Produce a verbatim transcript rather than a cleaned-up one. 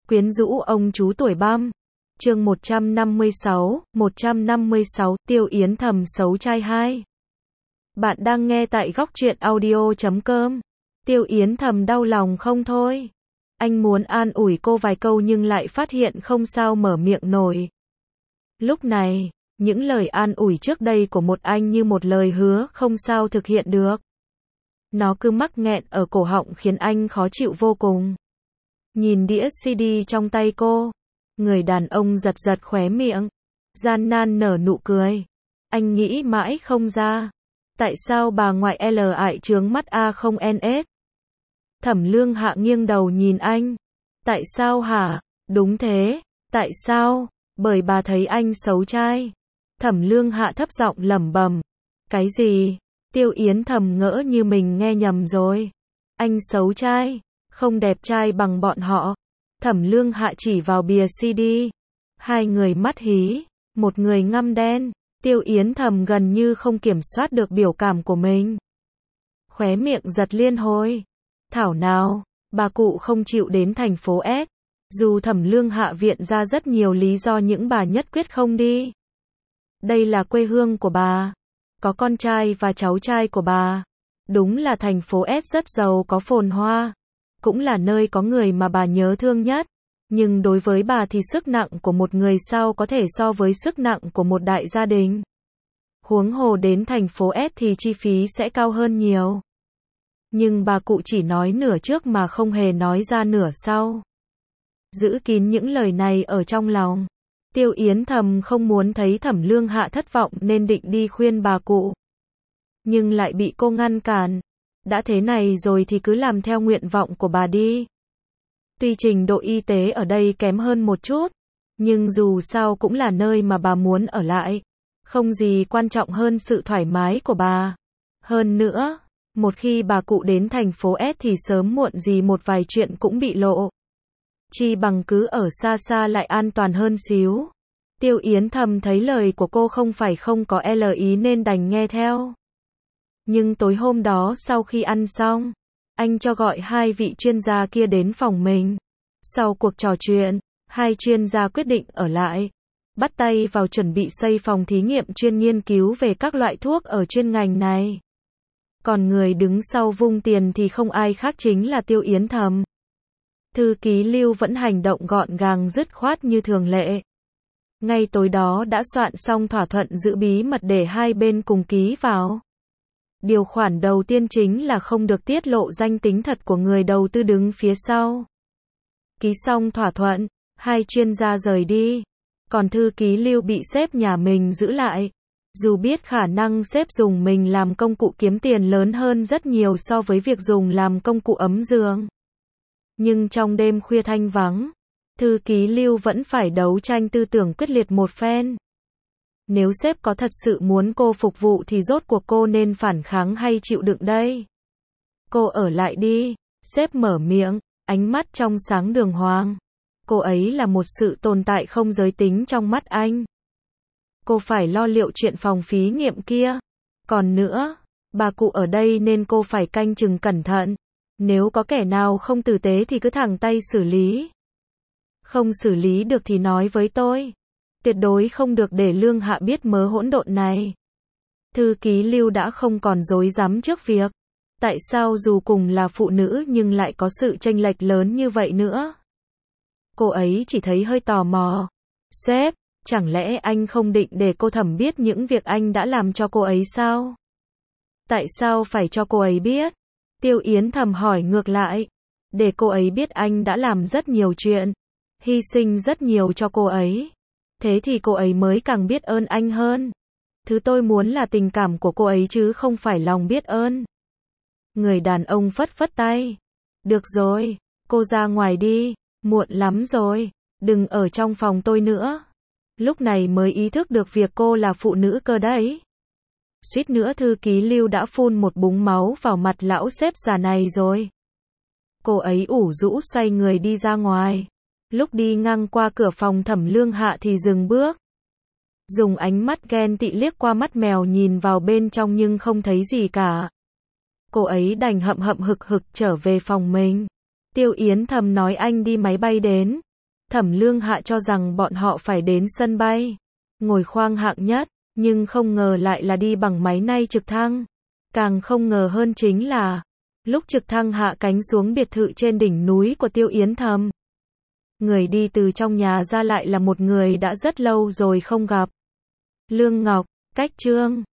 Quyến rũ ông chú tuổi băm. Chương một trăm năm mươi sáu, một trăm năm mươi sáu, Tiêu Yến Thầm xấu trai hai. Bạn đang nghe tại góc truyện audio chấm com. Tiêu Yến Thầm đau lòng không thôi. Anh muốn an ủi cô vài câu nhưng lại phát hiện không sao mở miệng nổi. Lúc này, những lời an ủi trước đây của một anh như một lời hứa không sao thực hiện được. Nó cứ mắc nghẹn ở cổ họng khiến anh khó chịu vô cùng. Nhìn đĩa xê đê trong tay cô, người đàn ông giật giật khóe miệng, gian nan nở nụ cười. Anh nghĩ mãi không ra, tại sao bà ngoại L ại trướng mắt A không N S. Thẩm Lương Hạ nghiêng đầu nhìn anh. Tại sao hả? Đúng thế, tại sao? Bởi bà thấy anh xấu trai. Thẩm Lương Hạ thấp giọng lẩm bẩm. Cái gì? Tiêu Yến Thầm ngỡ như mình nghe nhầm rồi. Anh xấu trai, không đẹp trai bằng bọn họ. Thẩm Lương Hạ chỉ vào bìa xê đê. Hai người mắt hí, một người ngăm đen. Tiêu Yến Thầm gần như không kiểm soát được biểu cảm của mình. Khóe miệng giật liên hồi. Thảo nào, bà cụ không chịu đến thành phố S. Dù Thẩm Lương Hạ viện ra rất nhiều lý do những bà nhất quyết không đi. Đây là quê hương của bà. Có con trai và cháu trai của bà. Đúng là thành phố S rất giàu có phồn hoa. Cũng là nơi có người mà bà nhớ thương nhất. Nhưng đối với bà thì sức nặng của một người sao có thể so với sức nặng của một đại gia đình. Huống hồ đến thành phố S thì chi phí sẽ cao hơn nhiều. Nhưng bà cụ chỉ nói nửa trước mà không hề nói ra nửa sau. Giữ kín những lời này ở trong lòng. Tiêu Yến Thầm không muốn thấy Thẩm Lương Hạ thất vọng nên định đi khuyên bà cụ. Nhưng lại bị cô ngăn cản. Đã thế này rồi thì cứ làm theo nguyện vọng của bà đi. Tuy trình độ y tế ở đây kém hơn một chút, nhưng dù sao cũng là nơi mà bà muốn ở lại. Không gì quan trọng hơn sự thoải mái của bà. Hơn nữa, một khi bà cụ đến thành phố S thì sớm muộn gì một vài chuyện cũng bị lộ. Chi bằng cứ ở xa xa lại an toàn hơn xíu. Tiêu Yến Thầm thấy lời của cô không phải không có L ý nên đành nghe theo. Nhưng tối hôm đó sau khi ăn xong, anh cho gọi hai vị chuyên gia kia đến phòng mình. Sau cuộc trò chuyện, hai chuyên gia quyết định ở lại, bắt tay vào chuẩn bị xây phòng thí nghiệm chuyên nghiên cứu về các loại thuốc ở chuyên ngành này. Còn người đứng sau vung tiền thì không ai khác chính là Tiêu Yến Thầm. Thư ký Lưu vẫn hành động gọn gàng dứt khoát như thường lệ. Ngay tối đó đã soạn xong thỏa thuận giữ bí mật để hai bên cùng ký vào. Điều khoản đầu tiên chính là không được tiết lộ danh tính thật của người đầu tư đứng phía sau. Ký xong thỏa thuận, hai chuyên gia rời đi. Còn thư ký Lưu bị sếp nhà mình giữ lại. Dù biết khả năng sếp dùng mình làm công cụ kiếm tiền lớn hơn rất nhiều so với việc dùng làm công cụ ấm giường. Nhưng trong đêm khuya thanh vắng, thư ký Lưu vẫn phải đấu tranh tư tưởng quyết liệt một phen. Nếu sếp có thật sự muốn cô phục vụ thì rốt cuộc cô nên phản kháng hay chịu đựng đây? Cô ở lại đi, sếp mở miệng, ánh mắt trong sáng đường hoàng. Cô ấy là một sự tồn tại không giới tính trong mắt anh. Cô phải lo liệu chuyện phòng thí nghiệm kia. Còn nữa, bà cụ ở đây nên cô phải canh chừng cẩn thận. Nếu có kẻ nào không tử tế thì cứ thẳng tay xử lý. Không xử lý được thì nói với tôi. Tuyệt đối không được để Lương Hạ biết mớ hỗn độn này. Thư ký Lưu đã không còn dối dám trước việc. Tại sao dù cùng là phụ nữ nhưng lại có sự chênh lệch lớn như vậy nữa? Cô ấy chỉ thấy hơi tò mò. Sếp, chẳng lẽ anh không định để cô Thẩm biết những việc anh đã làm cho cô ấy sao? Tại sao phải cho cô ấy biết? Tiêu Yến Thầm hỏi ngược lại. Để cô ấy biết anh đã làm rất nhiều chuyện, hy sinh rất nhiều cho cô ấy. Thế thì cô ấy mới càng biết ơn anh hơn. Thứ tôi muốn là tình cảm của cô ấy chứ không phải lòng biết ơn. Người đàn ông phất phất tay. Được rồi, cô ra ngoài đi, muộn lắm rồi, đừng ở trong phòng tôi nữa. Lúc này mới ý thức được việc cô là phụ nữ cơ đấy. Suýt nữa thư ký Lưu đã phun một búng máu vào mặt lão sếp già này rồi. Cô ấy ủ rũ xoay người đi ra ngoài. Lúc đi ngang qua cửa phòng Thẩm Lương Hạ thì dừng bước. Dùng ánh mắt ghen tị liếc qua mắt mèo nhìn vào bên trong nhưng không thấy gì cả. Cô ấy đành hậm hậm hực hực trở về phòng mình. Tiêu Yến Thầm nói anh đi máy bay đến. Thẩm Lương Hạ cho rằng bọn họ phải đến sân bay, ngồi khoang hạng nhất, nhưng không ngờ lại là đi bằng máy nay trực thăng. Càng không ngờ hơn chính là, lúc trực thăng hạ cánh xuống biệt thự trên đỉnh núi của Tiêu Yến Thầm, người đi từ trong nhà ra lại là một người đã rất lâu rồi không gặp. Lương Ngọc, Cách Trương.